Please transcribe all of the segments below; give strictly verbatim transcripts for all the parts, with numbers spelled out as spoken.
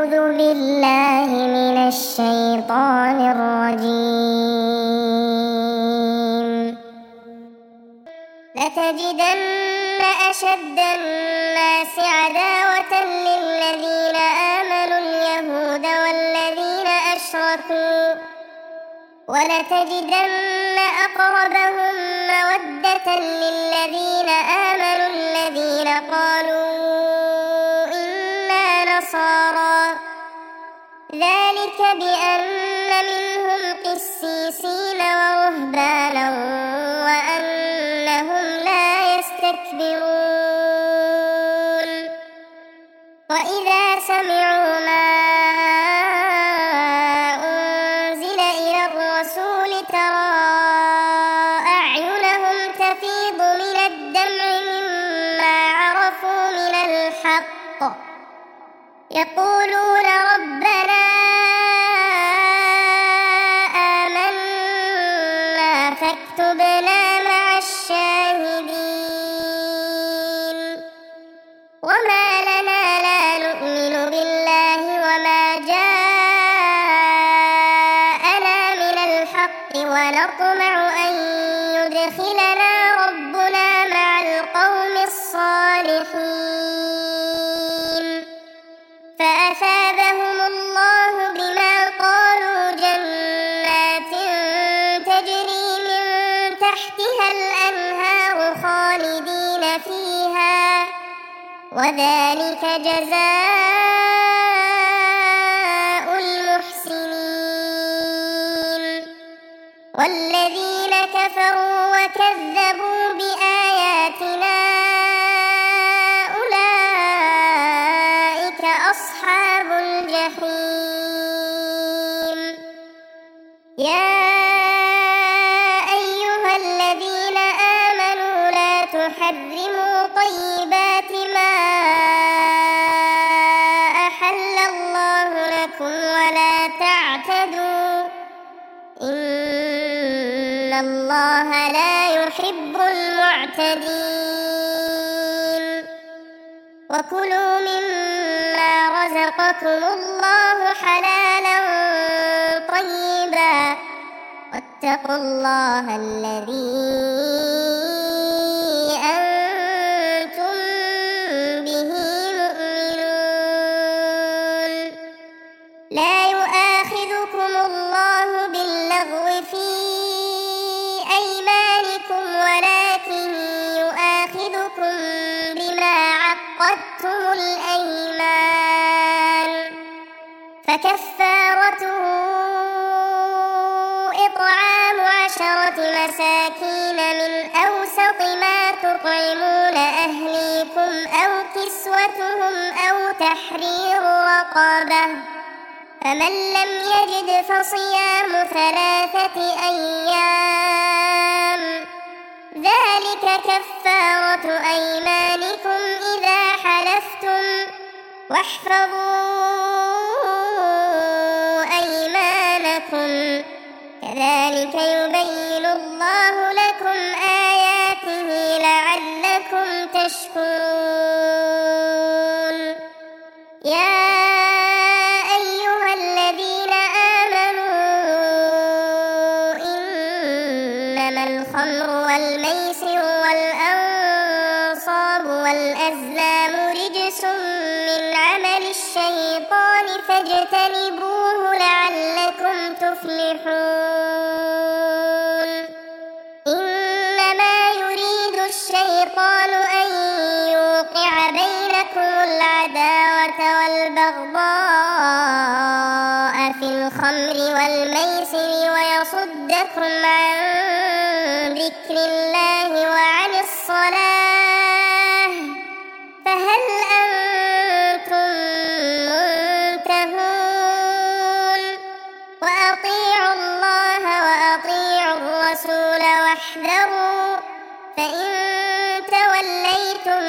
أعوذ بالله من الشيطان الرجيم. لتجدن أشد الناس عداوة للذين آمنوا اليهود والذين أشركوا ولتجدن أقربهم مودة للذين آمنوا الذين قالوا إنا نصارى ذلك بأن منهم قسيسين ورهبانا وأنهم لا يستكبرون. وإذا سمعوا ما أنزل إلى الرسول ترى أعينهم تفيض من الدمع مما عرفوا من الحق يقولون ربنا آمنا فاكتبنا مع الشاهدين. وما لنا لا نؤمن بالله وما جاءنا من الحق ونطمع أن يدخلنا ربنا مع القوم الصالحين. فأثابهم الله بما قالوا جنات تجري من تحتها الأنهار خالدين فيها وذلك جزاء المحسنين. والذين كفروا وكذبوا بآياتنا أولئك أصحاب الجحيم. يا أيها الذين آمنوا لا تحرموا طيبات ما أحل الله لكم ولا تعتدوا إن الله لا يحب المعتدين. وكلوا مما رزقكم الله حلالا طيبا واتقوا الله الذي أنتم به مؤمنون. لا يؤاخذكم الله باللغو في أيمانكم ولكن يؤاخذكم بما عقدتم الأيمان فكفارته إطعام عشرة مساكين من أوسط ما تطعمون أهليكم أو كسوتهم أو تحرير رقبة فمن لم يجد فصيام ثلاثة أيام ذلك كفارة أيمانكم إذا حلفتم واحفظوا أيمانكم كذلك يبين الله لكم آياته لعلكم تشكرون. يا أيها الذين آمنوا إنما الخمر والميسر والأنصاب والأزلام رجس من عمل الشيطان فاجتنبوه لعلكم تفلحون. إنما يريد الشيطان أن يوقع بينكم العداوة والبغضاء في الخمر والميسر ويصدكم عن ذكر الله وعن الصلاة فهل أنتم منتهون. وأطيعوا الله وأطيعوا الرسول واحذروا فإن توليتم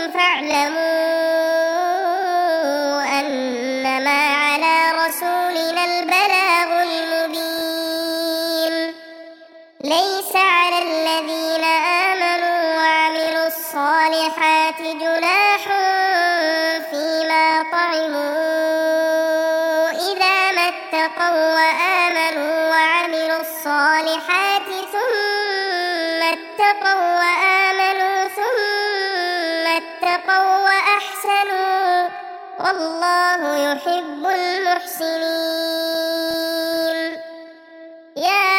فاعلموا أنما على رسولنا البلاغ المبين. ليس على الذين آمنوا وعملوا الصالحات جناح فيما طعموا اتقوا وآمنوا وعملوا الصالحات ثم اتقوا وآمنوا ثم اتقوا وأحسنوا والله يحب المحسنين. يا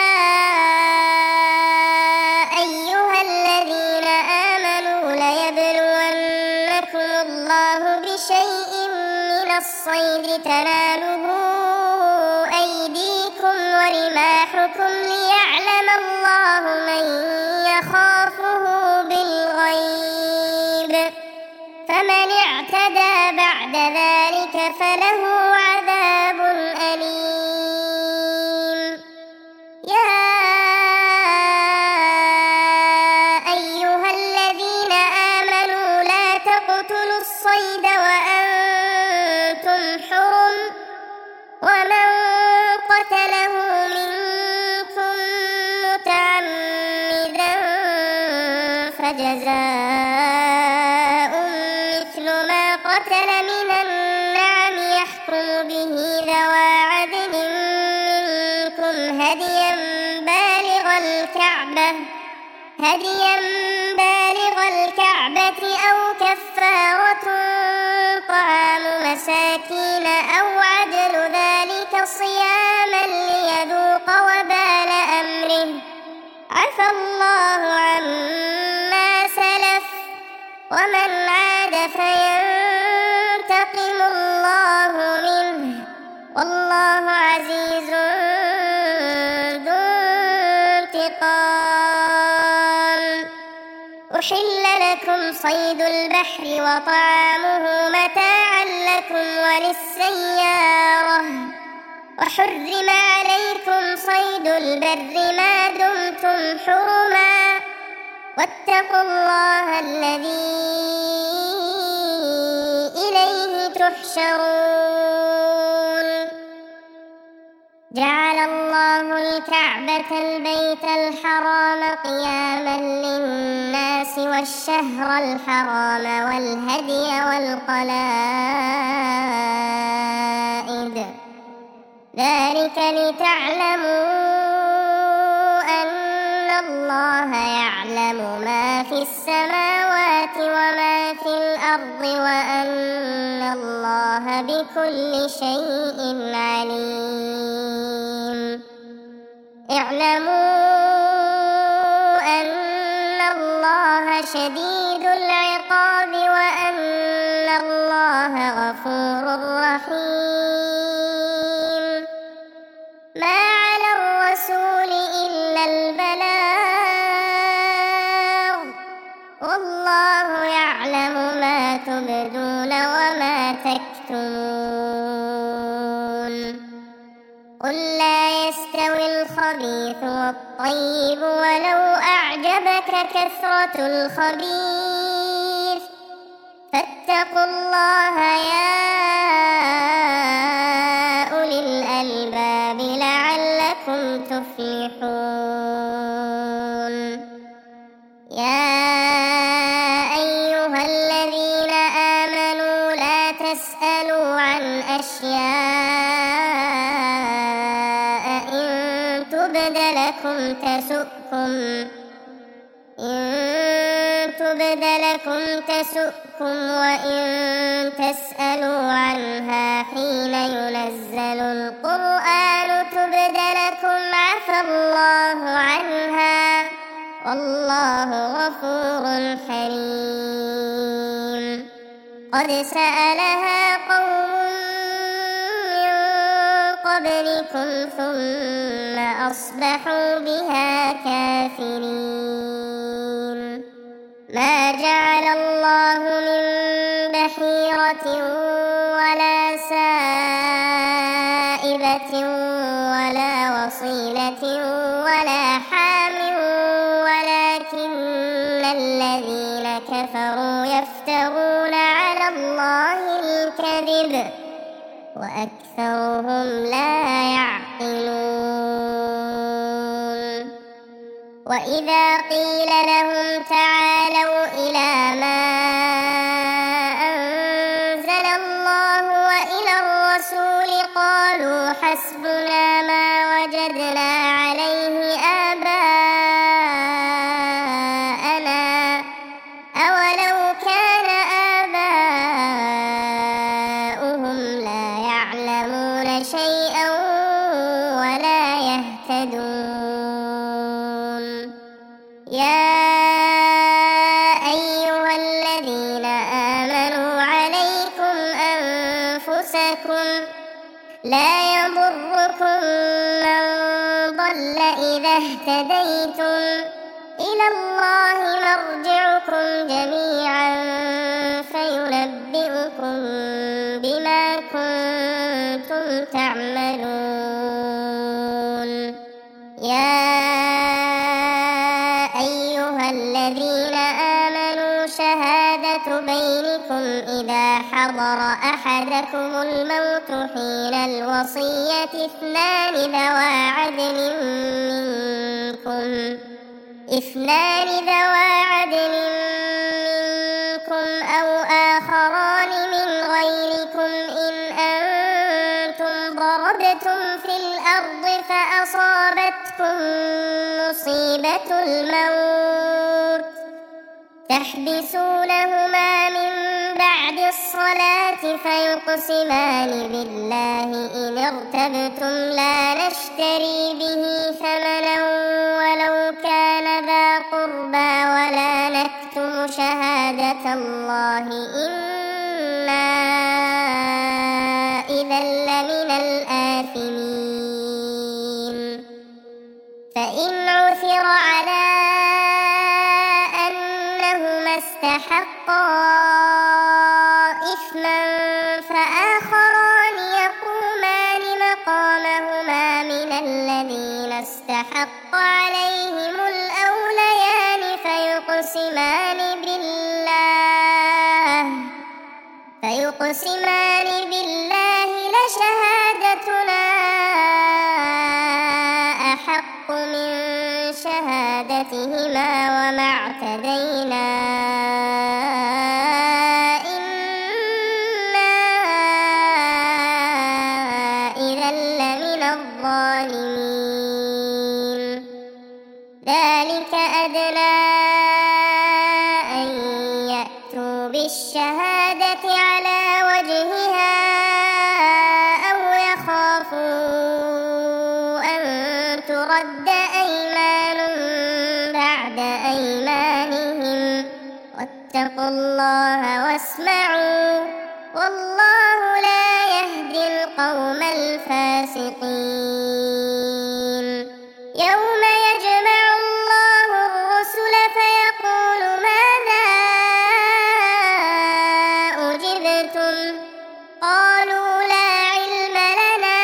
أيها الذين آمنوا ليبلونكم الله بشيء من الصيد تناله أيديكم ورماحكم ليعلم الله من يخافه بالغيب، فمن اعتدى بعد ذلك فله عذاب أليم. يا أيها الذين آمنوا لا تقتلوا الصيد وأنتم حرم، ومن قتله منكم متعمدا فجزاء مثل ما قتل من النعم يحكم به ذوى عدل منكم هديا بالغ الكعبة هديا بالغ الكعبة أو كفارة طعام مساكين أو عدل ذلك صياما ليذوق وبال أمره، عفى الله عما سلف ومن عاد فينتقم الله منه والله عزيز ذو انتقام. أحل لكم صيد البحر وطعامه متاعا لكم وللسيارة، وحرم عليكم صيد البر ما دمتم حرما، واتقوا الله الذي إليه تحشرون. جعل الله الكعبة البيت الحرام قياما للناس والشهر الحرام والهدي والقلائد، ذلك لتعلموا أن الله يعلم ما في السماوات وما في الأرض وأن الله بكل شيء عليم. اعلموا أن الله شديد العقاب وأن الله غفور رحيم. ما على الرسول إلا البلاغ، والله يعلم ما تبدون وما تكتمون. قل لا يستوي الخبيث والطيب ولو أعجبك كثرة الخبيث، فاتقوا الله يا أولي الألباب لعلكم تفلحون. يا أيها الذين آمنوا لا تسألوا عن أشياء إن تبد لكم تسؤكم إن تبد لكم تسؤكم وإن تسألوا عنها حين ينزل القرآن تبد لكم عفى الله عنها والله غفور حليم. قد سألها قوم من قبلكم ثم أصبحوا بها كافرين. ما جعل الله من بحيرة ولا سائبة ولا وصيلة ولا حام ولكن الذين كفروا يفترون على الله الكذب وأكثرهم لا يعقلون. وإذا قيل لهم تعالوا إلى ما أنزل الله وإلى الرسول قالوا حسبنا ما وجدنا عليه آباءنا أولو كان آباؤهم لا يعلمون شيئا ولا يهتدون يا أيها الذين آمنوا عليكم أنفسكم لا يضركم من ضل إذا اهتديتم إلى الله مرجعكم جميعا فينبئكم بما كنتم تعملون يا أيها الذين آمنوا شهادة بينكم إذا حضر أحدكم الموت حين الوصية اثنان ذوى عدل منكم اثنان ذوى عدل منكم أو آخران من غيركم إن أنتم ضربتم في الأرض فأصابتكم مصيبة الموت تحبسونهما من بعد الصلاة فيقسمان بالله إن ارتبتم لا نشتري به ثمنا ولو كان ذا قربى ولا نكتم شهادة الله إنا إذا لمن الآثمين فإن عثر على أنهما استحقا إثما فآخران يقومان مقامهما من الذين استحق عليهم الأوليان فيقسمان بالله فيقسمان بالله لشهادتنا أحق من شهادتهما وما اعتدينا إنا إذا لمن الظالمين ذلك أدنى أن يأتوا بالشهادة على وجهها أو يخافوا أن ترد أيمان بعد أيمانهم واتقوا الله واسمعوا والله لا يهدي القوم الفاسقين يوم يجمع الله الرسل فيقول ماذا أجبتم قالوا لا علم لنا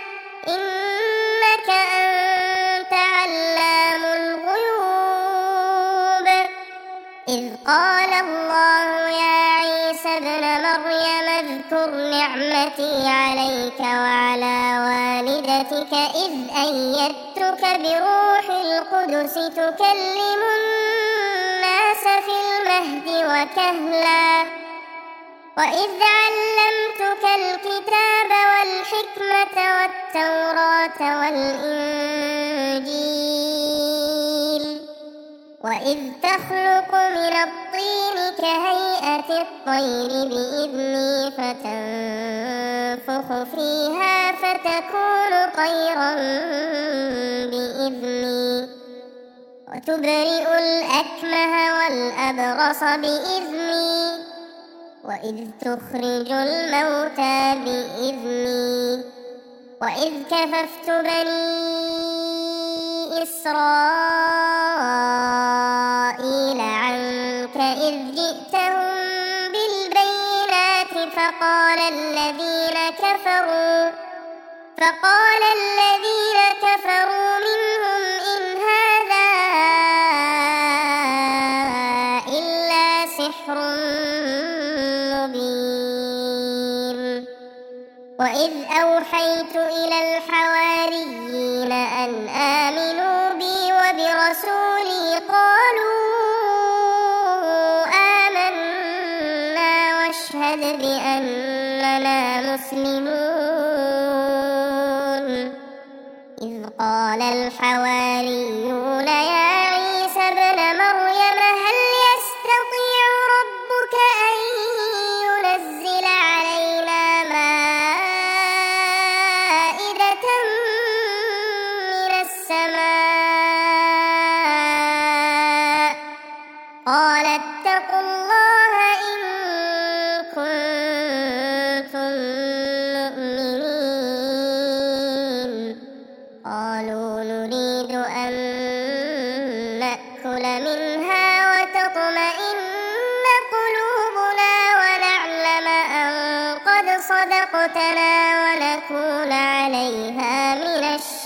إنك أنت علام الغيوب إذ قال الله يا عيسى ابن مريم اذكر نعمتي عليك وعلى والدتك إذ أيدتك بروح القدس تكلم الناس في المهد وكهلا وإذ علمتك الكتاب والحكمة والتوراة والإنجيل وإذ تخلق من الطين كهيئة الطير بإذني فتنفخ فيها فتكون طيرا بإذني وتبرئ الأكمه والأبرص بإذني وإذ تخرج الموتى بإذني وإذ كففت بني إسرائيل عنك إذ جئتهم بالبينات فقال الذين كفروا فقال الذين كفروا منهم إن هذا إلا سحر مبين وإذ أوحيت إلى الحواريين أن آمنوا بي وبرسولي قالوا آمنا واشهد بأننا مسلمون إذ قال الحواريون يا عيسى ابن مريم هل يستطيع ربك أن ينزل علينا مائدة من السماء قال اتقوا الله إن كنتم مؤمنين قالوا نريد أن نأكل منها وتطمئن قلوبنا ونعلم أن قد صدقتنا ونكون عليها من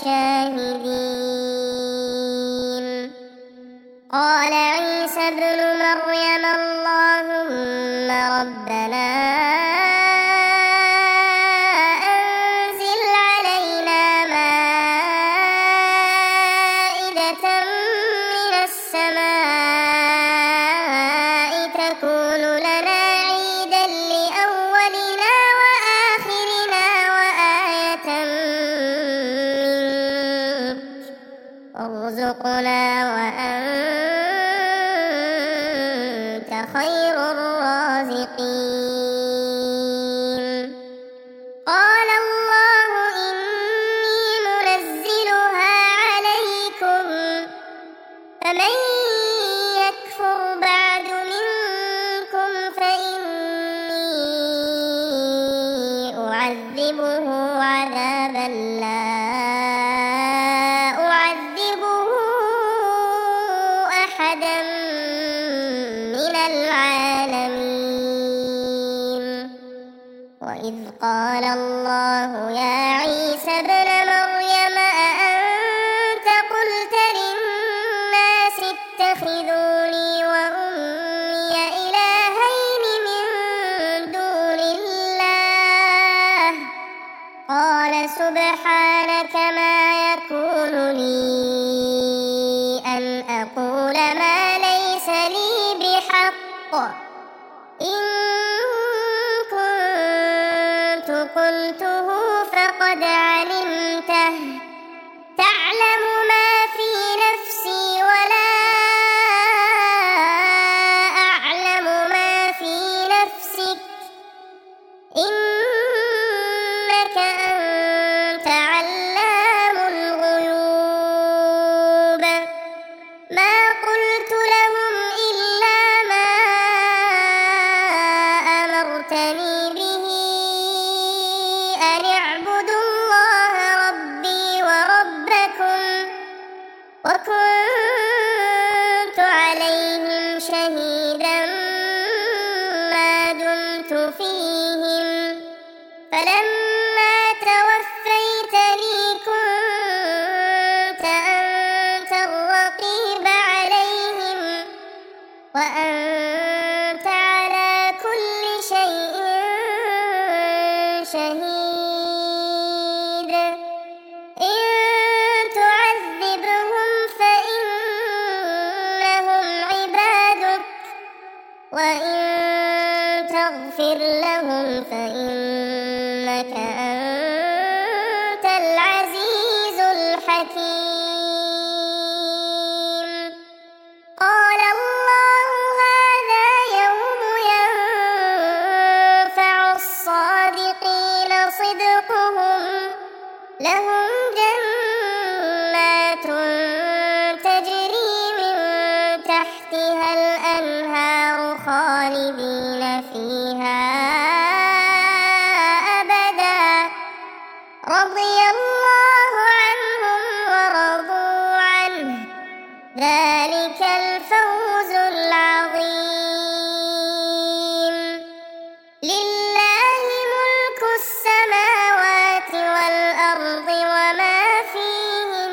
الشاهدين قال عيسى ابن مريم اللهم ربنا أنزل علينا مائدة من السماء تكون لنا عيدا لأولنا وآخرنا وآية منك وارزقنا وأنت خير الرازقين قال الله إني منزلها عليكم فمن يكفر بعد منكم فإني أعذبه عذابا لا أعذبه أحدا من العالمين وإذ قال الله يا عيسى ابن مريم أأنت قلت للناس اتخذوني وأمي إلهين من دون الله قال سبحانك ما يكون لي أن أقول ما ليس لي بحق إن كنت قلته فقد علمته تعلم ما في نفسي ولا أعلم ما في نفسك إنك أنت علام الغيوب ما قلت لهم إلا ما أمرتني به أن اعبدوا الله ربي وربكم وكنت عليهم شهيدا ما دمت فيهم فلما توفيتني كنت أنت الرقيب عليهم وأنت على كل شيء شهيد إن تعذبهم فإنهم عبادك وإن تغفر لهم فإنك أنت العزيز الحكيم قال الله هذا يوم ينفع الصادقين صدقهم لهم جنات تجري من تحتها الأنهار خالدين فيها أبدا رضي الله عنهم ورضوا عنه ذلك الفوز العظيم لله ملك السماوات والأرض وما فيهن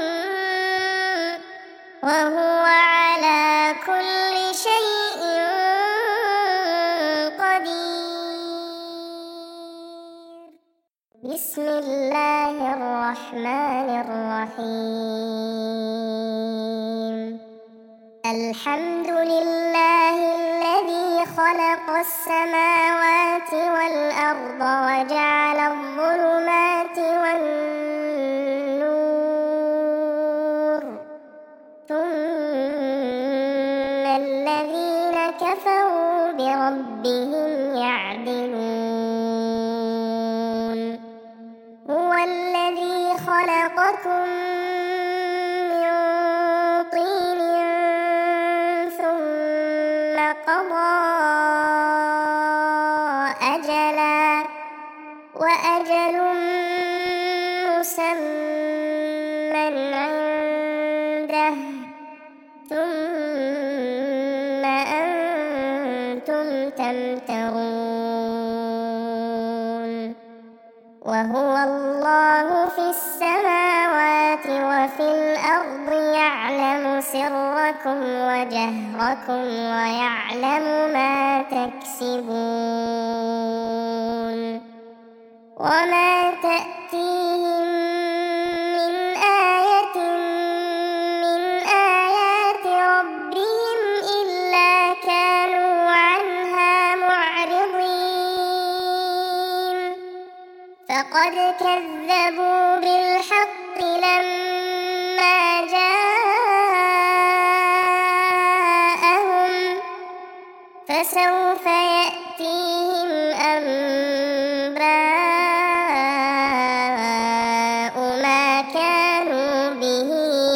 وهو على كل شيء قدير بسم الله الرحمن الرحيم الحمد لله الذي خلق السماوات والأرض وجعل الظلمات والنور كفروا بربهم يعدلون هو الذي خلقكم من طين ثم قضى أجلا وأجل مسمى عنده ثم أنتم تمترون وهو الله في السماوات وفي الأرض يعلم سركم وجهركم ويعلم ما تكسبون وما تأتيهم من آية من آيات ربهم إلا كانوا عنها معرضين فقد كذبوا بالحق لما جاءهم فسوف يأتيهم أنباء ما كانوا به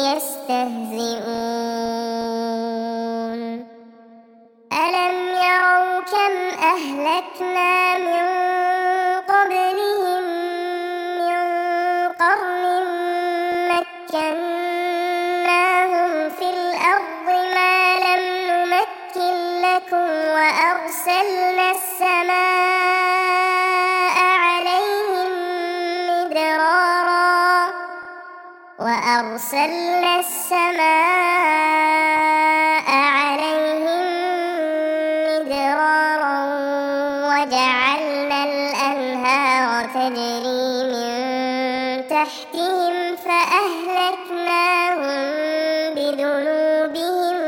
يستهزئون ألم يروا كم أهلكنا من قبلهم من قرن مكناهم في الأرض ما لم نمكن لكم وأرسلنا السماء عليهم مدرارا وأرسلنا السماء عليهم مدرارا وجعلنا الأنهار تجري من تحتهم فأهلكناهم بذنوبهم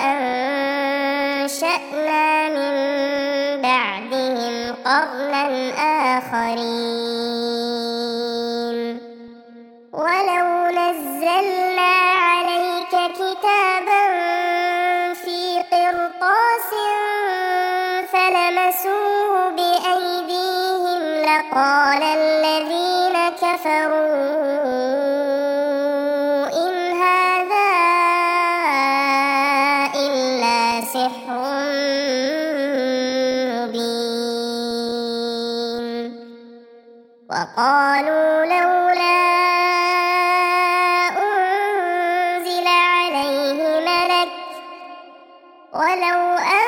وأنشأنا من بعدهم قرنا آخرين ولو نزلنا عليك كتابا في قرطاس فلمسوه بأيديهم لقال الذين كفروا إن هذا إلا سحر مبين وقالوا لولا أنزل عليه ملك ولو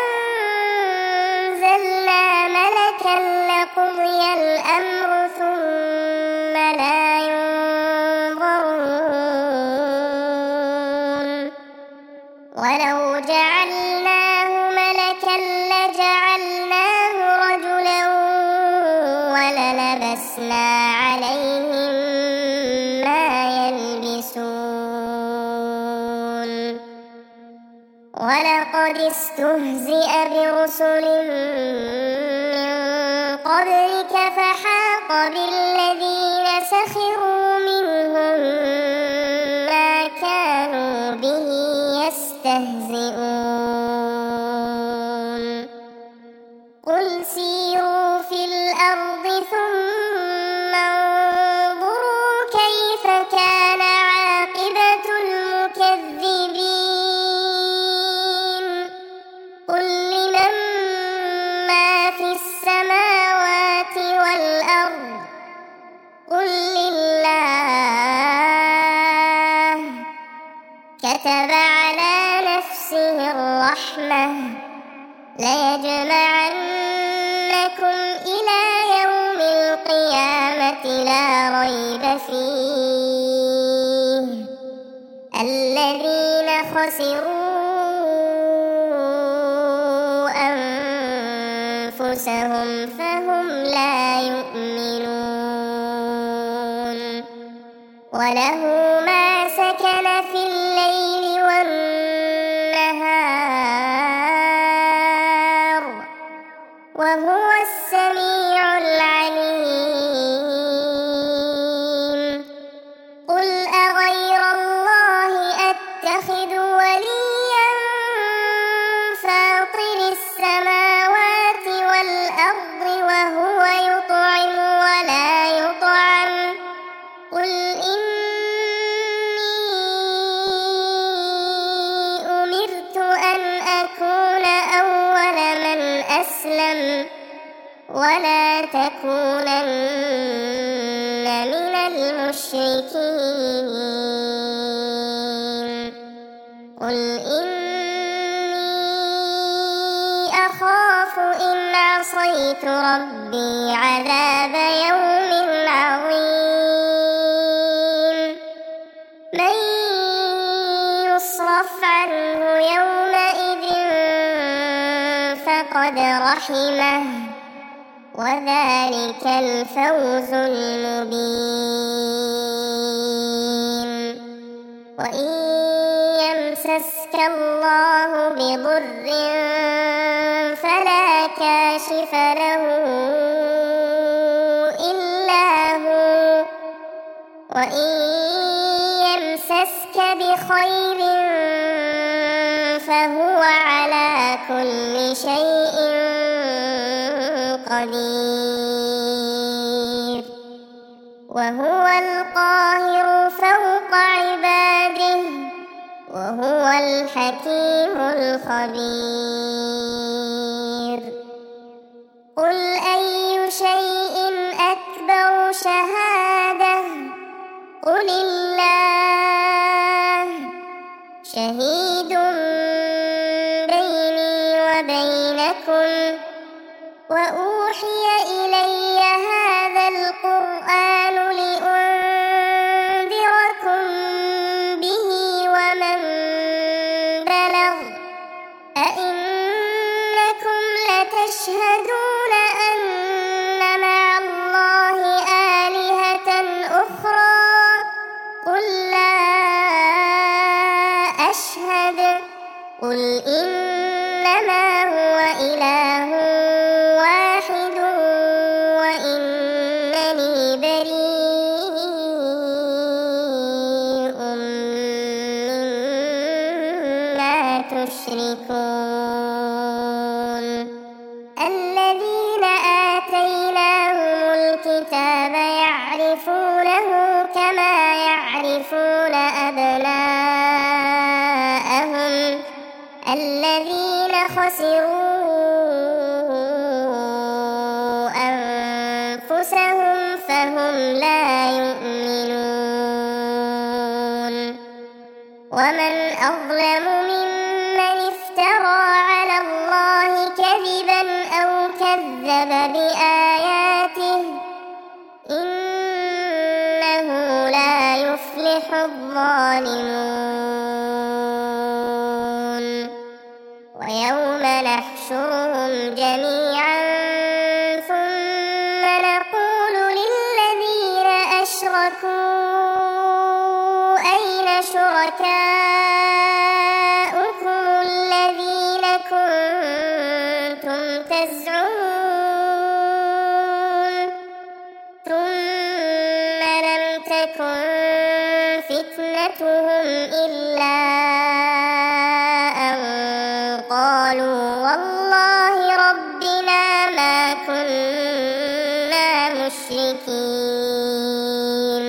أنزلنا ملكا لقضي الأمر ثم لا ينظرون ولو جعلناه ملكا لجعلناه رجلا وللبسنا عليهم ما يلبسون ولقد استهزئ برسل من قبلك فحاق بالذين سخروا منهم ما كانوا به يستهزئون قل سيروا في الأرض ثم انظروا كيف كان عاقبة المكذبين قل لمن ما في السماوات والأرض قل لله كتب على نفسه الرحمة ليجمعنكم إلى يوم القيامة لا ريب فيه الذين خسروا أنفسهم فهم لا يؤمنون وله ما سكن في الليل والنهار وهو السميع العليم قل أغير الله أتخذ وليا فاطر السماوات المشركين قل إني أخاف إن عصيت ربي عذاب يوم عظيم من يصرف عنه يومئذ فقد رحمه وذلك الفوز المبين وإن يمسسك الله بضر فلا كاشف له إلا هو وإن يمسسك بخير فهو على كل شيء قدير وهو القاهر فوق عباده وهو الحكيم الخبير قل أي شيء أكبر شهادة قل الله شهيد بيني وبينكم وأوحي إلي هذا القرآن لأنذركم به ومن بلغ أئنكم لتشهدون أن مع الله آلهة أخرى قل لا أشهد قل إنما هو إله واحد وإنني بريء مما تشركون الذين آتيناهم الكتاب يعرفونه كما يعرفون أبناءهم الذين خسروا أنفسهم فهم لا يؤمنون ومن أظلم ممن افترى على الله كذبا أو كذب بآياته إنه لا يفلح الظالمون ويوم نحشرهم جميعا ثم نقول للذين أشركوا أين شركاؤكم الذين كنتم تزعمون ثم لم تكن فتنتهم إلا أن قالوا والله ربنا ما كنا مشركين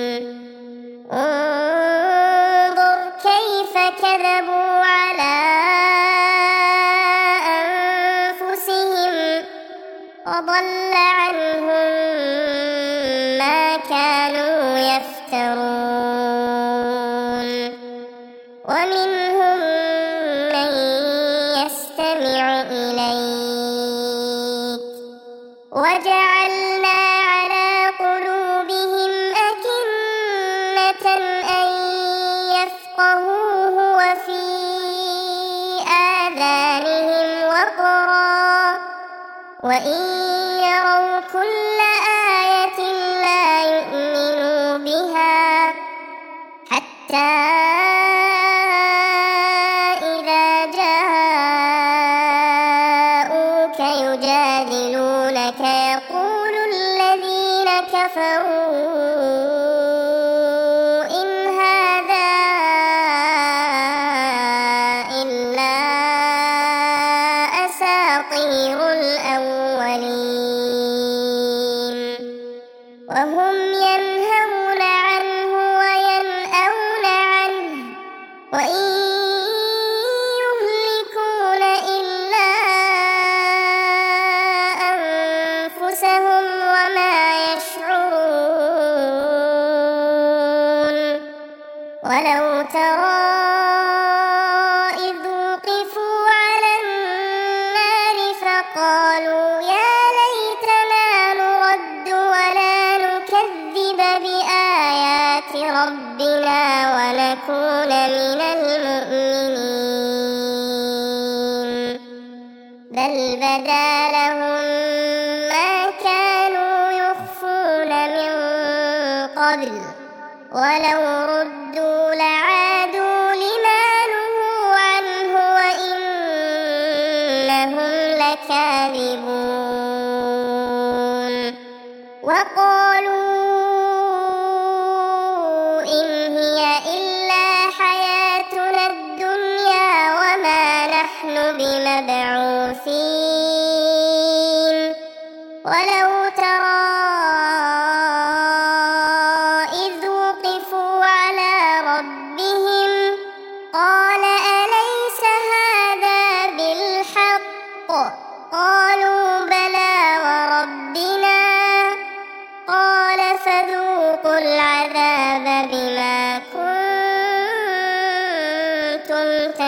انظر كيف كذبوا على أنفسهم وضل عنهم ما كانوا يفترون ومنهم من يستمع إليك وجعلنا على قلوبهم أكنة أن يفقهوه وفي آذانهم وقرا وإن يروا كل آية لا يؤمنوا بها حتى إذا جاءوك يجادلونك يقول الذين كفروا إن هذا إلا أساطير الأولين وهم ينهون عنه وينأون عنه وإن يهلكون إلا أنفسهم وما يشعرون ولو ترى إذ وقفوا على النار فقالوا يا ليتنا نرد ولا نكذب بآيات ربنا ونكون من المؤمنين بل بدا لهم ما كانوا يخفون من قبل ولو ردوا لعادوا لما نهوا عنه وإنهم لكاذبون وقالوا إن هي إلا حياتنا الدنيا وما نحن بمبعوثين ولو ترى قال أليس هذا بالحق قالوا بلى وربنا قال فذوقوا العذاب بما كنتم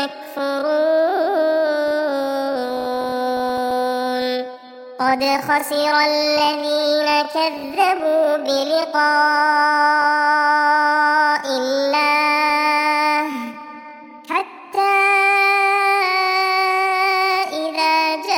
تكفرون قد خسر الذين كذبوا بلقاء الله حتى إذا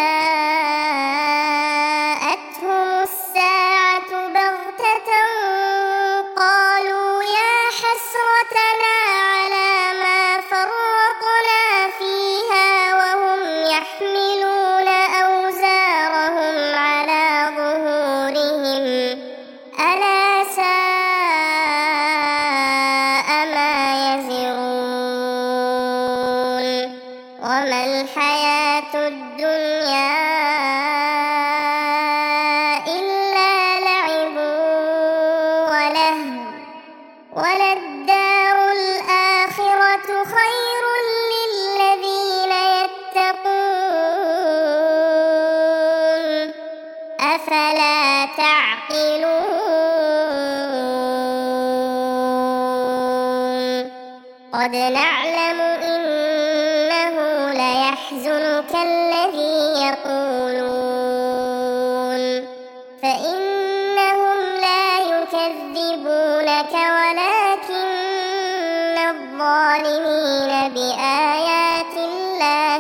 جاءتهم الساعة بغتة قالوا يا حسرتنا على ما فرطنا فيها وهم يحملون أوزارهم على ظهورهم ألا ساء ما يزرون وما الحياة الدنيا إلا لعب ولهو وللدار الآخرة خير للذين يتقون أفلا تعقلون قد نعلم إنه ليحزنك الذي يقولون فإنهم لا يكذبونك ولكن الظالمين بآيات الله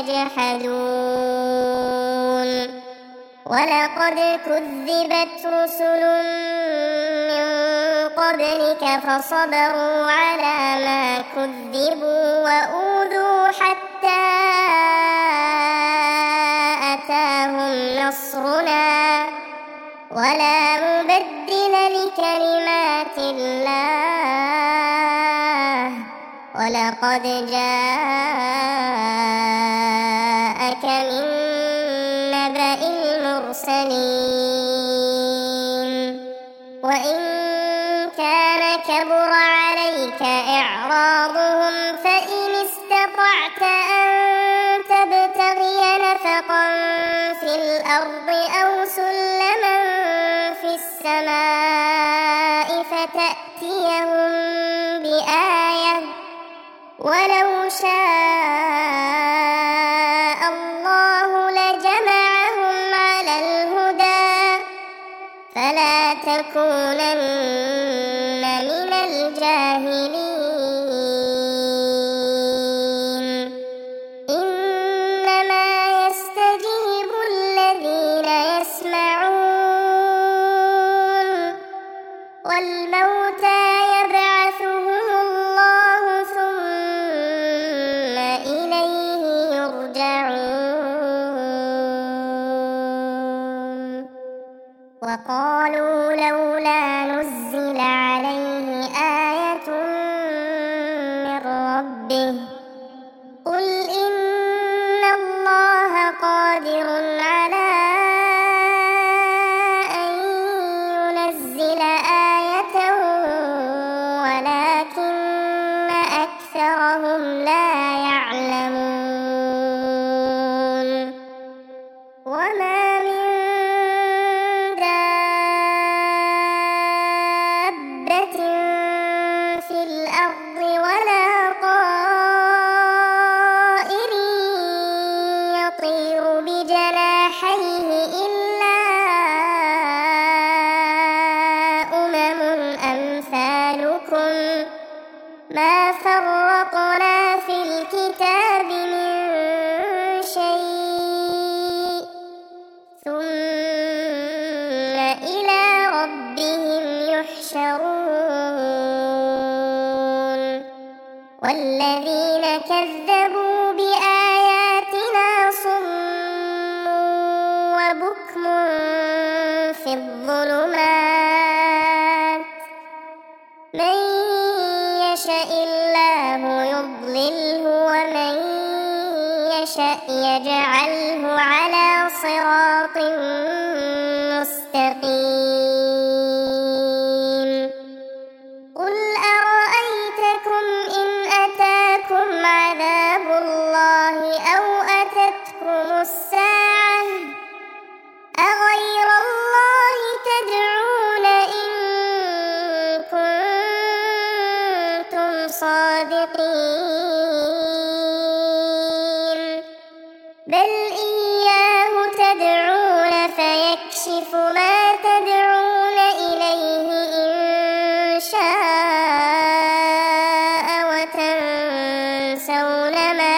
يجحدون ولقد كذبت رسل من قبلك فصبروا على ما كذبوا وأوذوا حتى أتاهم نصرنا ولا مبدل لكلمات الله ولقد جاءك من نبأ المرسلين وإن كان كبر عليك إعراضهم فإن استطعت أن تبتغي نفقا في الأرض أو سلما في السماء فتأتيهم بآية ولو شاء الله لجمعهم على الهدى فلا تكونن من الجاهلين إنما يستجيب الذين يسمعون والموتى يبعثهم الله ثم إليه يرجعون وقالوا لولا نزل عليه آية من ربه قل إن الله قادر على أن ينزل آية ولكن أكثرهم لا يعلمون وما من دابة في الأرض لكم ما فرطنا في الكتاب من شيء ثم إلى ربهم يحشرون والذين كذبوا بآياتنا صم وبكم في الظلمات من يشاء الله يضلله ومن يشاء يجعله على صراط مستقيم قل أرأيتكم إن أتاكم عذاب الله أو أتتكم الساعة أغير الله تدعون إن كنتم صادقين بل إياه تدعون فيكشف ما تدعون إليه إن شاء وتنسون ما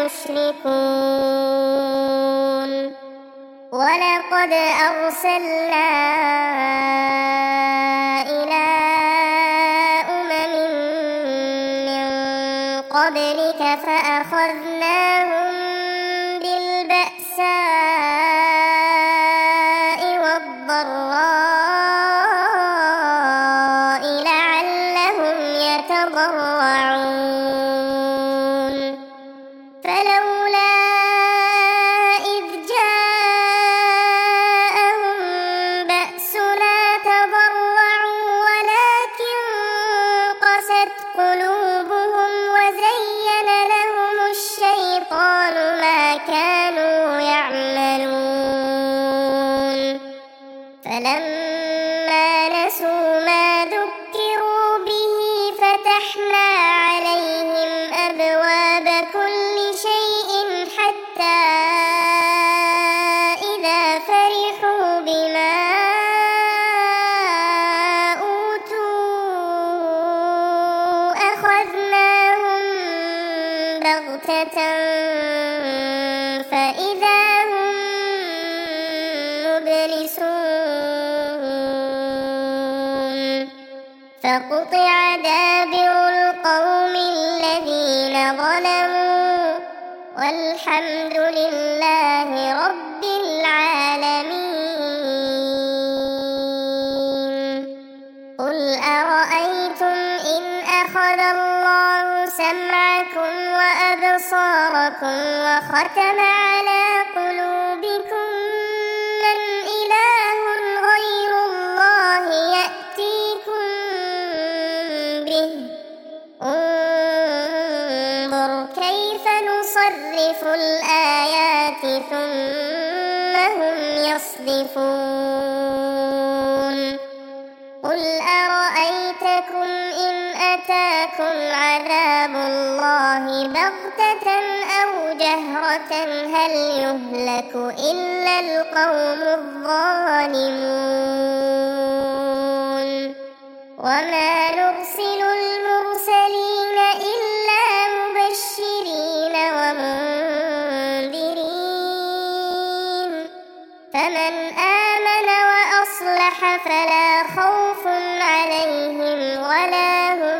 تشركون ولقد أرسلنا إلى أمم من قبلك فأخذناهم بالبأساء والضراء لعلهم يتضرعون فلولا إذ جاءهم بأسنا تضرعوا ولكن قست قلوبهم وزين لهم الشيطان ما كانوا يعملون فلما نسوا ما ذكروا به فتحنا عليهم أبواب كل شيء حتى إذا فرحوا بما أوتوا أخذناهم بغتة فإذا هم مبلسون فقطع دابر القوم الذين ظلموا والحمد لله رب العالمين قل أرأيتم إن أخذ الله سمعكم وأبصاركم وختم على قلوبكم من إله غير الله يأتيكم به انظر كيف نصرف الآيات ثم هم يصدفون قل أرأيتكم إن أتاكم عذاب الله بغتة أو جهرة هل يهلك إلا القوم الظالمون وما نرسل المرسلين إلا مبشرين ومنذرين فمن آمن وأصلح فلا خوف عليهم ولا هم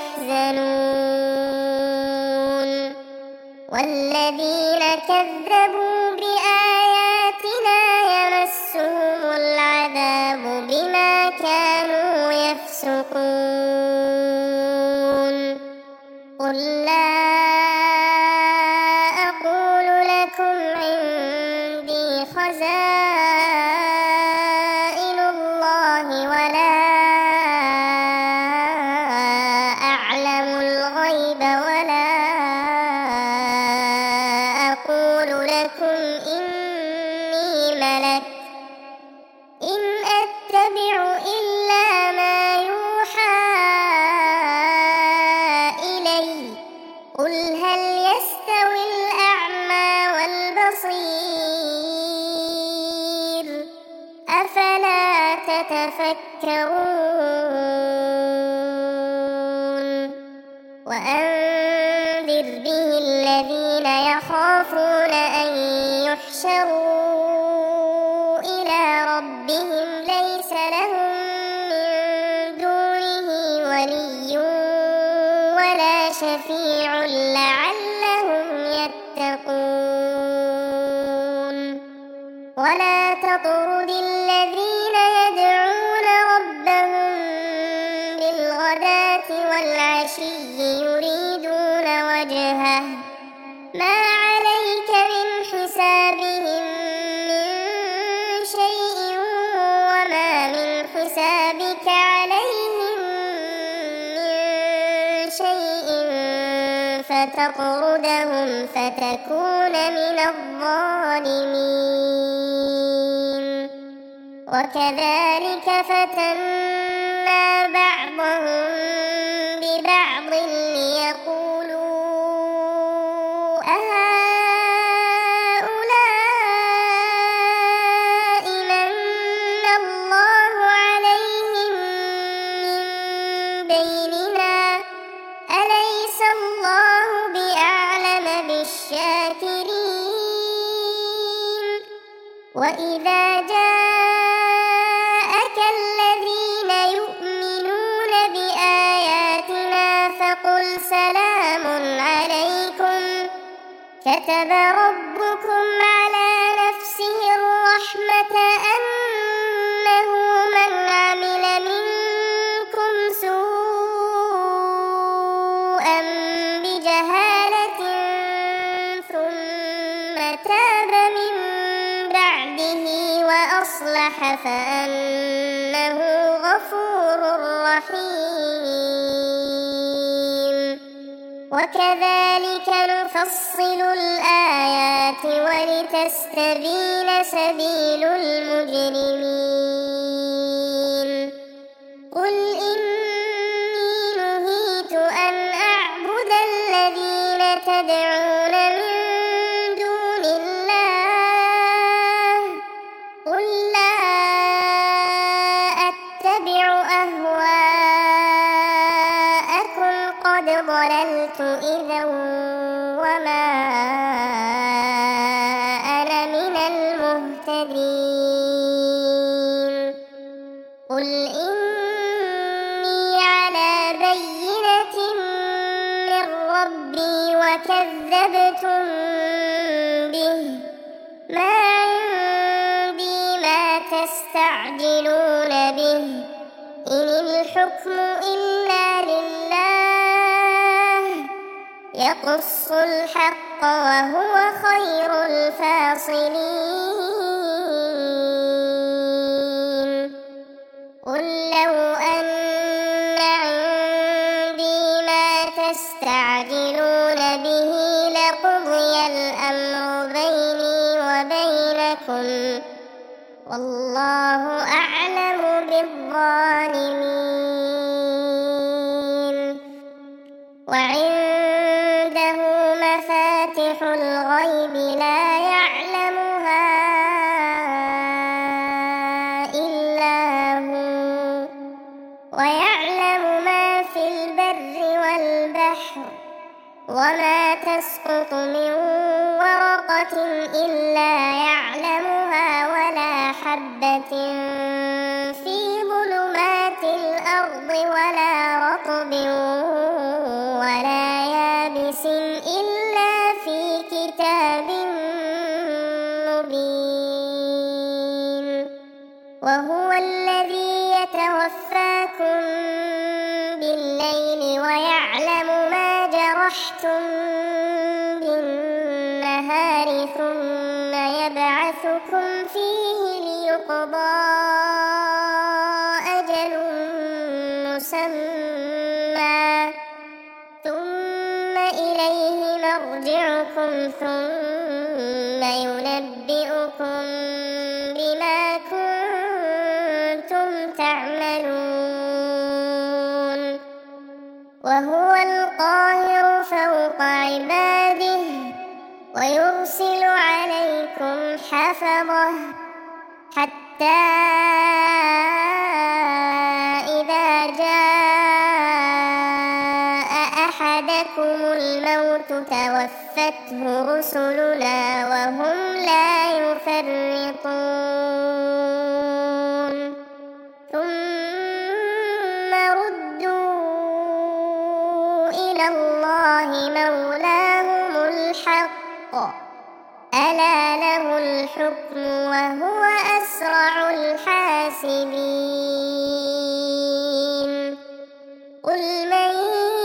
يحزنون والذين كذبوا بآياتنا يمسهم العذاب بما كانوا يفسقون قل لا أقول لكم عندي خزائن الله ولا أعلم الغيب ولا أقول لكم وأنذر به الذين يخافون أن يحشروا إلى ربهم ليس لهم من دونه ولي ولا شفيع لعلهم يتقون ولا تطرد الذين يدعون ربهم بالغداة والعشي يريدون وجهه ما عليك من حسابهم من شيء وما من حسابك عليهم من شيء فتطردهم فتكون من الظالمين وكذلك فتنا بعضهم ببعض ليقولوا أهؤلاء من الله عليهم من بيننا أليس الله بأعلم بالشاكرين وإذا جاءك الذين يؤمنون بآياتنا فقل سلام عليكم كتب ربكم على نفسه الرحمة أنه من عمل منكم سوءا بجهالة ثم تاب من بعده وأصلح فأنه غفور رحيم وكذلك نفصل الآيات ولتستبين سبيل المجرمين قل إني نهيت أن أعبد الذين تدعون من دون الله قل لا أتبع أهواءكم قد ضللت إذا وما أنا من المهتدين قل إني على بينة من ربي وكذبتم به ما عندي ما تستعجلون به إن الحكم إلا لله يقص الحق وهو خير الفاصلين قل لو أن عندي ما تستعجلون به لقضي الأمر بيني وبينكم والله أعلم بالظالمين وعنده مفاتح الغيب لا يعلمها إلا هو ويعلم ما في البر والبحر وما تسقط من ورقة إلا يعلمها ولا حبة في ظلمات الأرض ولا رطب ولا يابس إلا في كتاب مبين وهو الذي يتوفاكم بالليل ويعلم ما جرحتم بالنهار ثم يبعثكم فيه ليقضى أجل مسمى ثم إليه مرجعكم ثم ينبئكم بما كنتم تعملون وهو القاهر فوق عباده ويرسل عليكم حفظه حتى إذا جاء أحد أحدكم الموت توفته رسلنا وهم لا يفرطون ثم ردوا إلى الله مولاهم الحق ألا له الحكم وهو أسرع الحاسبين قل من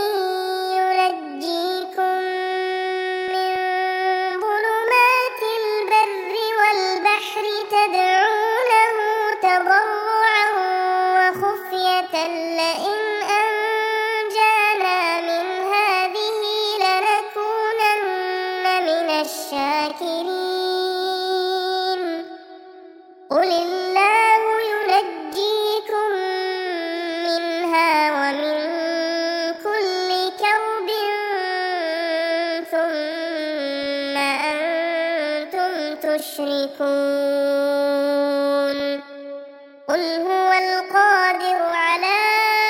ينجيكم من ظلمات البر والبحر تدعونه تضرعا وخفية لئن أنجانا من هذه لنكونن من الشاكرين قل الله ينجيكم منها ومن كل كرب ثم أنتم تشركون قل هو القادر على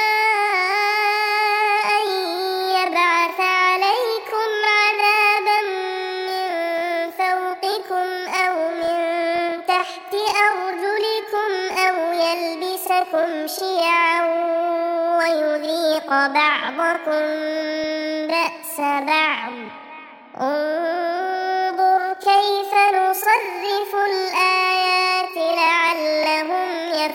أن يبعث عليكم عذابا من فوقكم أو من تحت أرجلكم أو يلبسكم شيعا ويذيق بعضكم بأس بعض انظر كيف نصرف الآيات لعلهم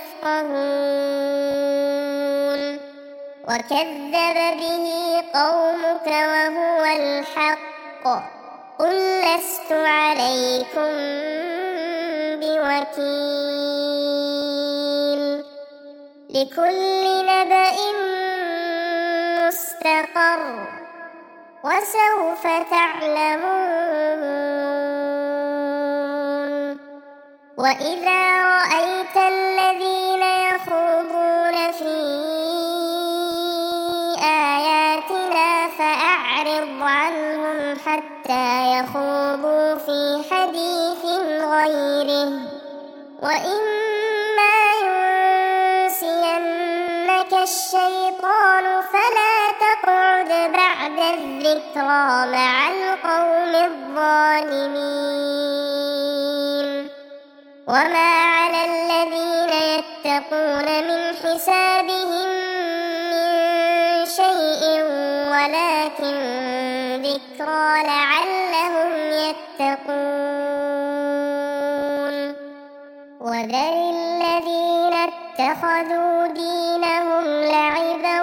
يفقهون وكذب به قومك وهو الحق قل لست عليكم بوكيل لكل نبأ مستقر وسوف تعلمون وإذا رأيت الذين يخوضون في آياتنا فأعرض عنهم حتى يخوضوا في حديث غيره وإما ينسينك الشيطان فلا تقعد بعد الذكرى مع القوم الظالمين وما على الذين يتقون من حسابهم من شيء ولكن ذكرى لعلهم يتقون وذر الذين اتخذوا دينهم لعبا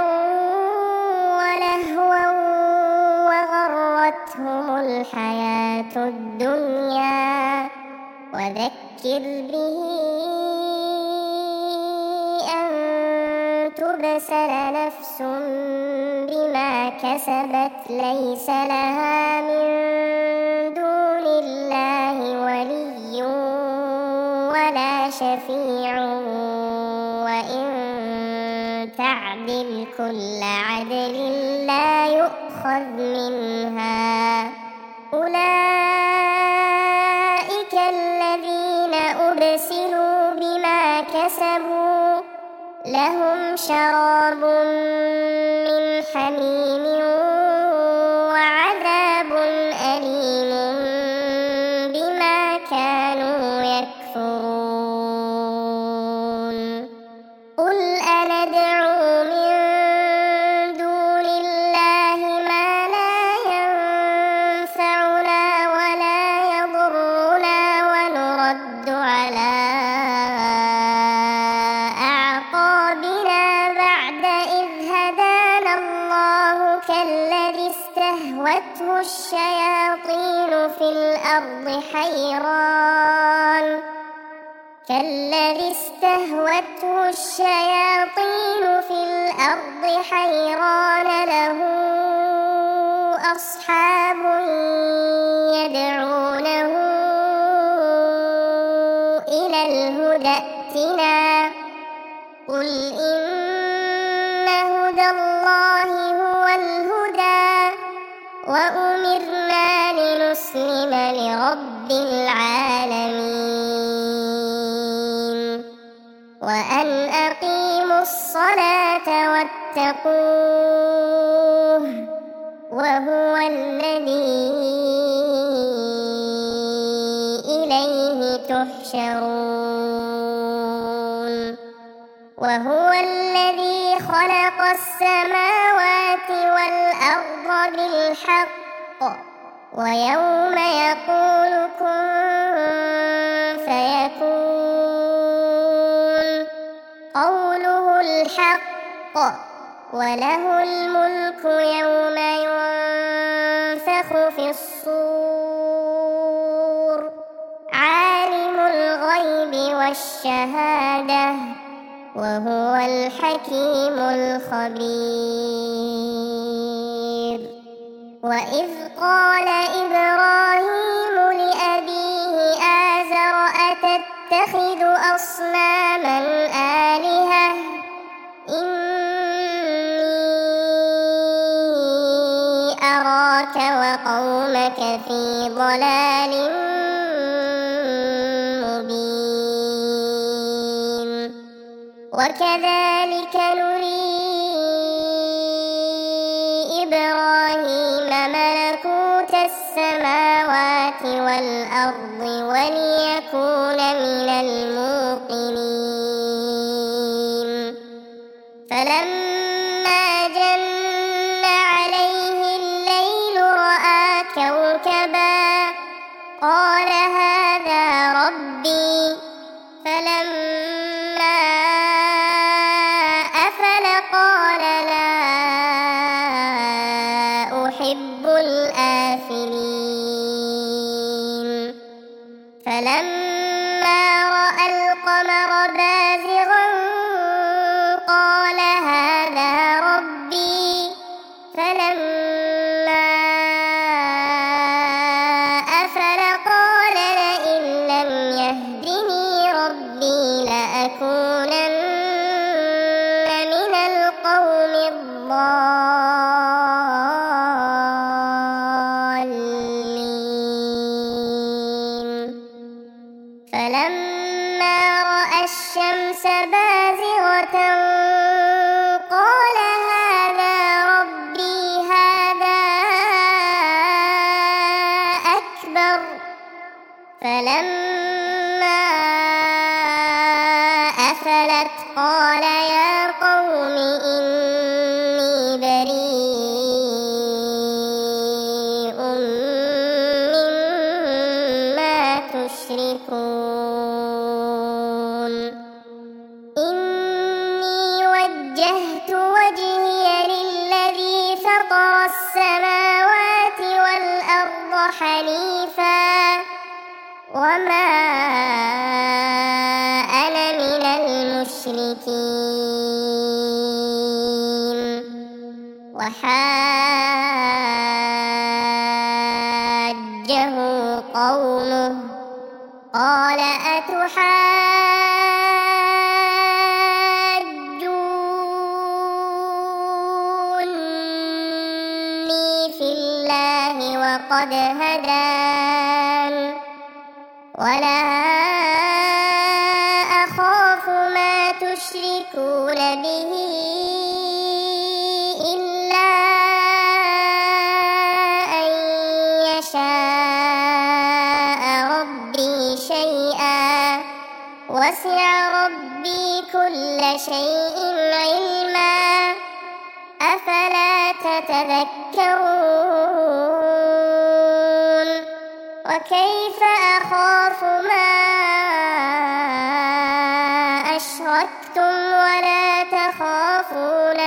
ولهوا وغرتهم الحياة الدنيا وذكر به أن تبسل نفس بما كسبت ليس لها من دون الله ولي ولا شفيع وإن تعدل كل عدل لا يؤخذ منها أولئك الذين أبسلوا بما كسبوا لهم شراب من حميم وعذاب أليم بما كانوا يكفرون قل أندعو من دون الله ما لا ينفعنا ولا يضرنا ونرد على أعقابنا بعد إذ هدانا الله كالذي استهوته الشياطين في الأرض حيران كالذي استهوته الشياطين في الأرض حيران له أصحاب يدعونه إلى الهدى ائتنا قل إن هدى الله هو الهدى وأمرنا لنسلم لرب العالمين وأن أقيموا الصلاة واتقوه وهو الذي إليه تحشرون وهو الذي خلق السماوات والأرض بالحق ويوم يقول كن فيكون قوله الحق وله الملك يوم ينفخ في الصور عالم الغيب والشهادة وهو الحكيم الخبير وإذ قال إبراهيم لأبيه آزر أتتخذ أصناما آلهة إني أراك وقومك في ضلال مبين وكذلك نري إبراهيم ملكوت السماوات والأرض وليكون من الموقنين فلما جن عليه الليل رأى كوكبا قال هذا ربي فلما أفل قال لا أحب الآفلين فلما رأى القمر بازغا قال هذا ربي فلما أفل قال لئن لم يهدني ربي لأكونن من القوم الضالين فلما رأى الشمس بازغة قال هذا ربي هذا أكبر فلما أفلت قال يا قوم إني بريء مما تشركون إني وجهت وجهي للذي فطر السماوات والأرض حنيفا وما أنا من المشركين وحاجه قومه قال أتحاجوني في الله وقد هدان ولا أخاف ما تشركون به إلا أن يشاء ربي شيئا وسع ربي كل شيء علما أفلا تتذكرون وكيف أخاف ما أشركتم ولا تخافون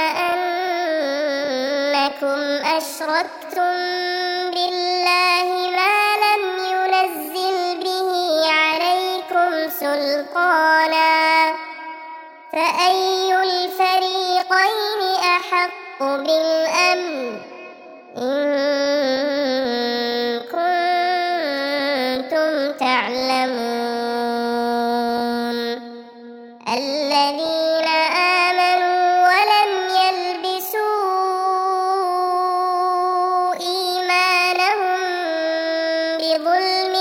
أنكم أشركتم بالله ما لم ينزل به عليكم سلطانا فأي الفريقين أحق بالأمن إن كنتم تعلمون الذين آمنوا ولم يلبسوا إيمانهم بظلم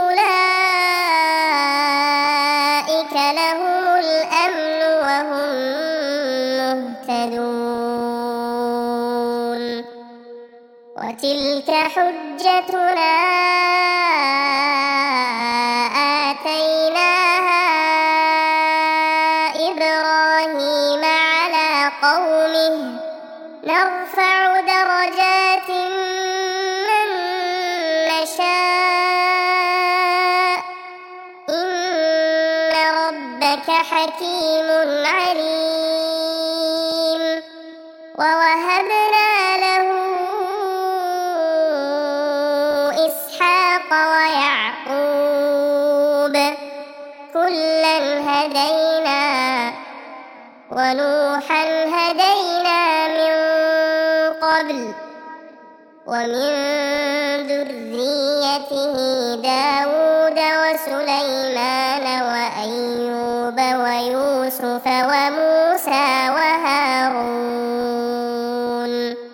أولئك لهم الأمن وهم مهتدون وتلك حجتنا آتيناها إبراهيم على قومه نرفع درجات من نشاء إن ربك حكيم عليم. ووهبنا له إسحاق ويعقوب كلا هدينا ونوحا هدينا من قبل ومن ذريته داود وسليمان وأيوب ويوسف وموسى وهارون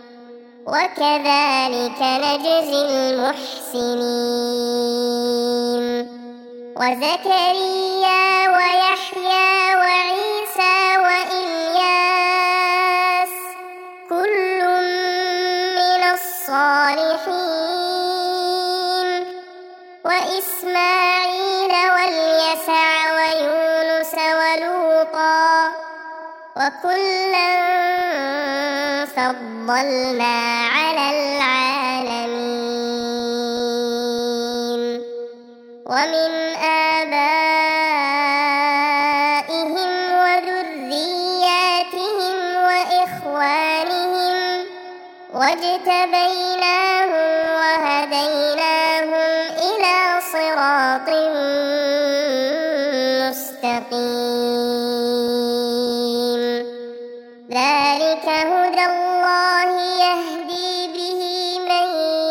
وكذلك نجزي المحسنين. وزكريا ويحيى وعيسى وإلياس كل من الصالحين وإسماعيل واليسع ويونس ولوطا وكلا فضلنا على العالمين. ومن آبائهم وذرياتهم وإخوانهم واجتبيناهم وهديناهم إلى صراط مستقيم. ذلك هدى الله يهدي به من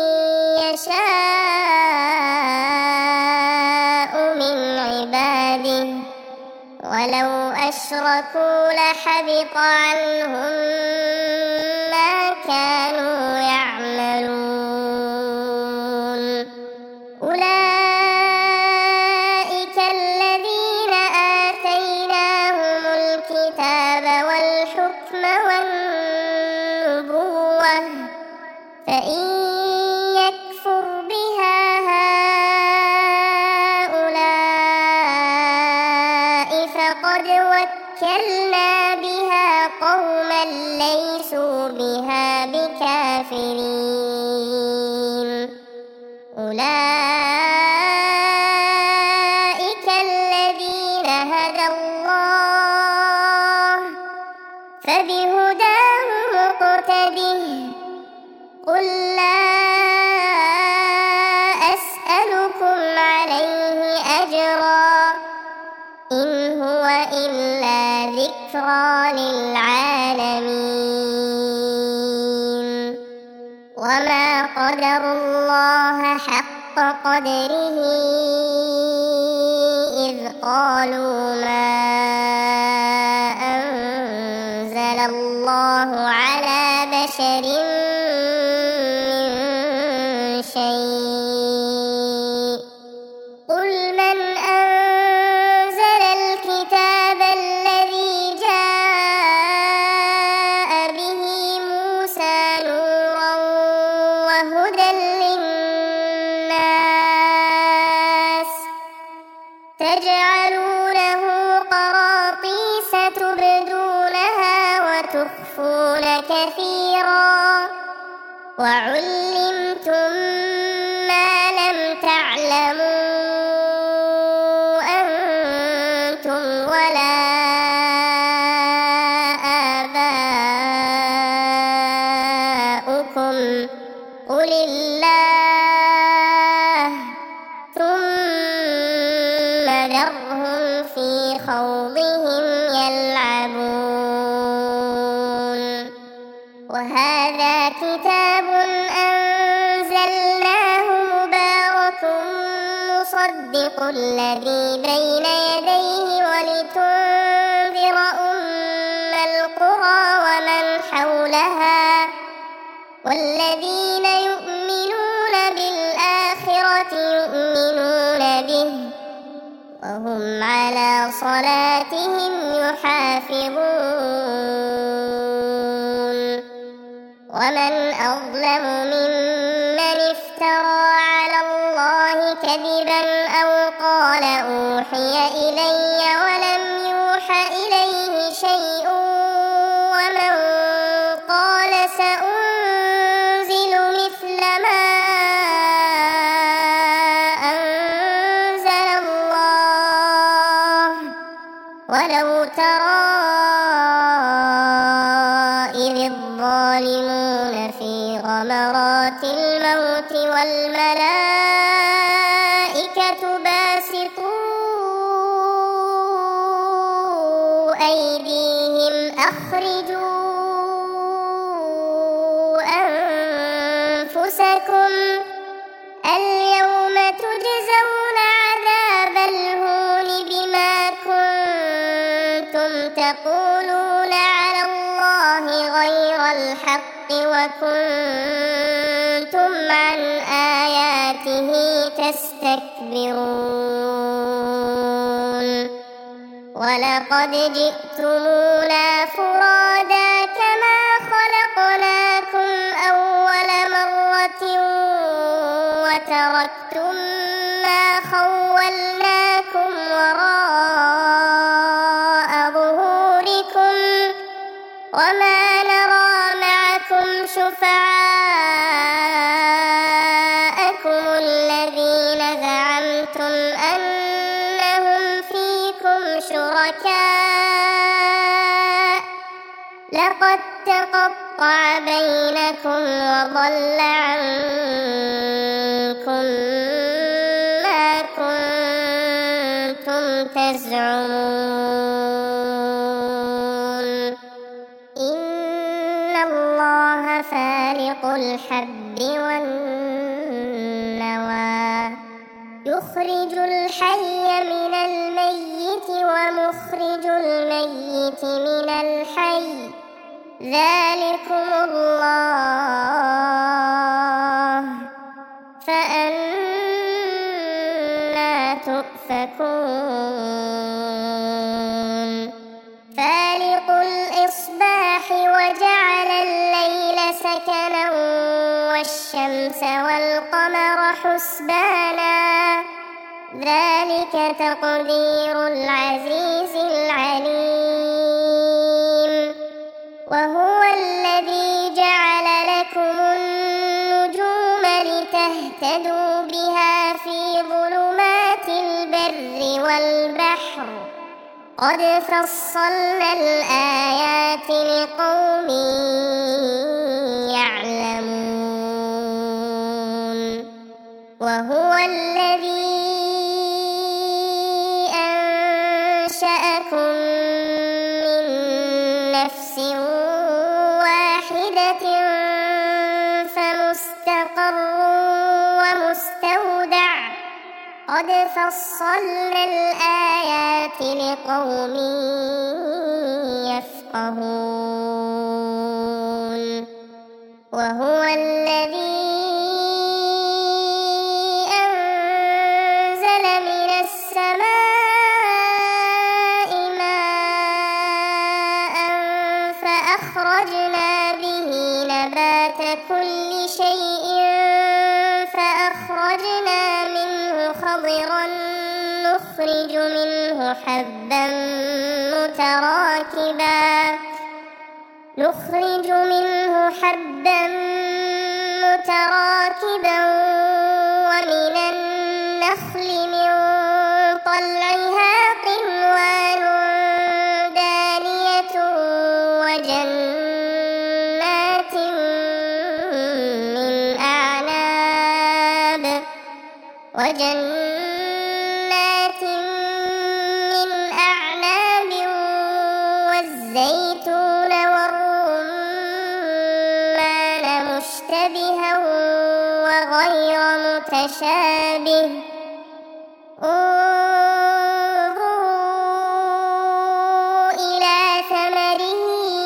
يشاء من عباده ولو أشركوا لحبط عنهم ما كانوا يعملون. أولئك الذين آتيناهم الكتاب والحكم والنبوة فإن يكفر بها هؤلاء فقد وكلنا بها قوما ليسوا بها بكافرين. أولئك الذين هدى الله فبهداه مقتده. قل لا أسألكم عليه أجرا إن هو إلا ذكرى للعالمين. وما قدروا الله حق قدره إذ قالوا ما أنزل الله على بشر من شيء. قل من أنزل الكتاب الذي جاء به موسى نورا وهدى للناس تجعلونه قراطيس تبدونها وتخفون كثيرا وعلمتم ما لم تعلموا أنتم ولا آباؤكم قل الله ثم ذرهم في خوضهم يلعبون. وهذا كتاب أنزلناه مبارك مصدق الذي بين يديه ولتنذر أم القرى ومن حولها والذين يؤمنون بالآخرة يؤمنون به وهم على صلاتهم يحافظون. ومن أظلم ممن افترى على الله كذبا أو قال أوحي إلي ولم يوح إليه شيء ومن قال سأنزل مثل ما أنزل الله ولو ترى إذ الظالمون في غمرات الموت والملائكة باسطوا أيديهم أخرجوا أنفسكم اليوم تجزون عذاب الهون بما كنتم تقولون على الله غير الحق وكنتم عن آياته تستكبرون ولقد جئتمونا فرادا كما خلقناكم أول مرة وتركتم ما خولناكم وراء ظهوركم وما نرى معكم شفعاءكم الذين زعمتم أنهم فيكم شركاء لقد تقطع بينكم وضل عنكم ما كنتم تزعمون إن الله فالق الحب والنوى يخرج الحي من الميت ومخرج الميت من الحي ذلكم الله فأنى تؤفكون فالق الإصباح وجعل الليل سكنا والشمس والقمر حسبانا ذلك تقدير العزيز العليم وهو الذي جعل لكم النجوم لتهتدوا بها في ظلمات البر والبحر قد فصلنا الآيات لقوم يعلمون وهو الذي أنشأكم من نفس واحدة فمستقر ومستودع قد فصلنا الآيات لقوم يفقهون وهو الذي أنزل من السماء ماء فأخرجنا به نبات كل شيء فأخرجنا منه خضرا نخرج منه حبا متراكبا نخرج منه حبا متراكبا ومن النخل من طلعها قنوان دانية وجنات من أعناب وجنات من أعناب والزيتون والرمان مشتبها وغير متشابه انظروا إلى ثمره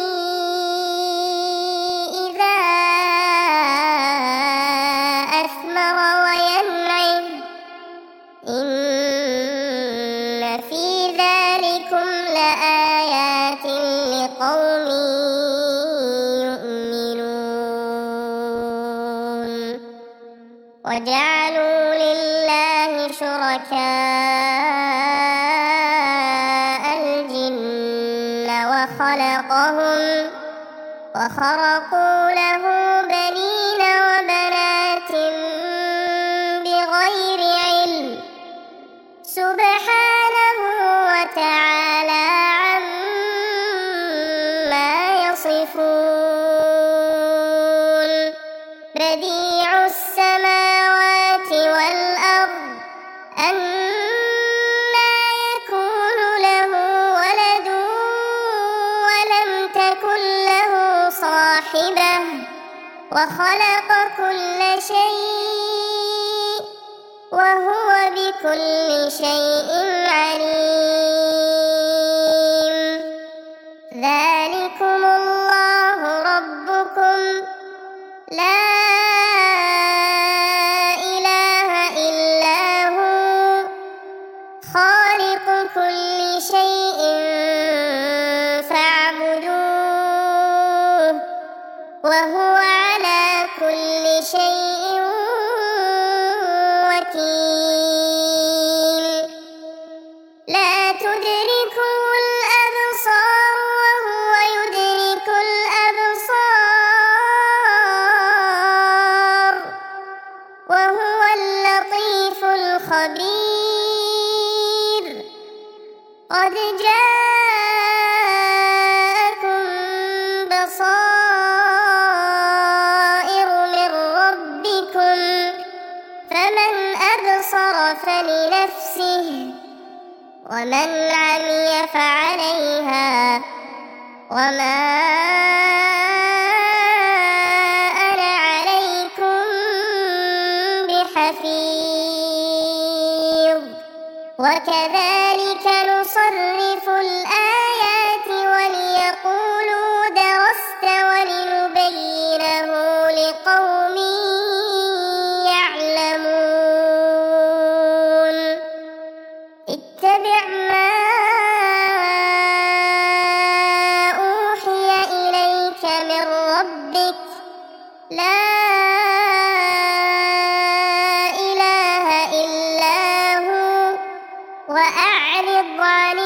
إذا أثمر وينعم إن في ذلكم لآيات لقوم يؤمنون وجعلوا لله شركاء الجن وخلقهم وخرقوا له بنين وبنات بغير علم سبحانه وتعالى عما يصفون بديع السماوات والأرض أنى يكون له ولد ولم تكن له صاحبة وخلق كل شيء وهو بكل شيء عليم ذلكم الله ربكم لا إله إلا هو خالق كل شيء فاعبدوه وهو على كل شيء وكيل لا تدركه الأبصار وهو يدرك الأبصار وهو اللطيف الخبير قد جاءكم بصائر من ربكم فمن أبصر فلنفسه ومن عمي فعليها وما أنا عليكم بحفيظ وكذلك نصرف الآيات وليقولوا درست ولنبينه لقوم يعلمون اتبع ما أوحي إليك من ربك لا إله إلا هو وأعرض عن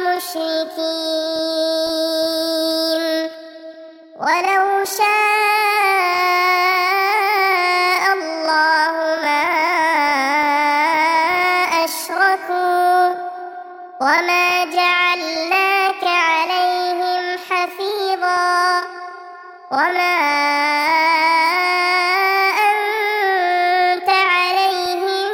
المشركين ولو شاء الله ما أشركوا وما جعلناك عليهم حفيظا وما أنت عليهم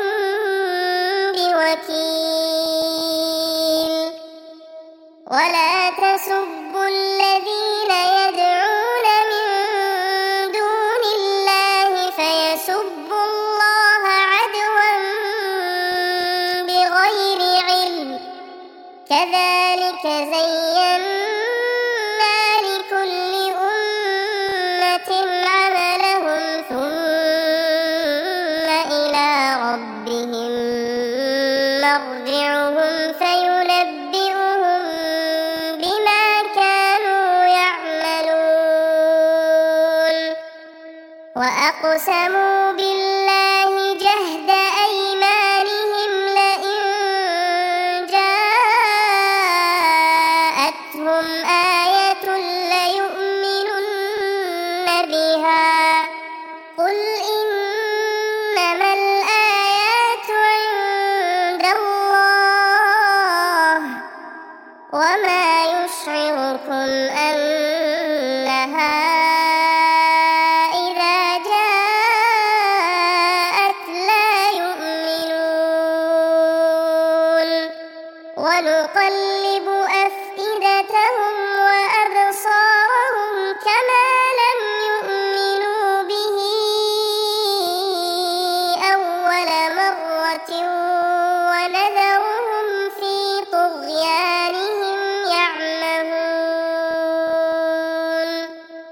بوكيل ولا تسبوا الذين يدعون من دون الله فيسبوا الله عدوا بغير علم كذلك زينا لكل أمة عملهم ثم إلى ربهم مرجعهم فينبئهم بما كانوا يعملون وأقسموا بالله جهد أيمانهم لئن جاءتهم آية ليؤمنن بها قل إنما الآيات عند الله وما يشعركم أنها إذا جاءت لا يؤمنون ونقلب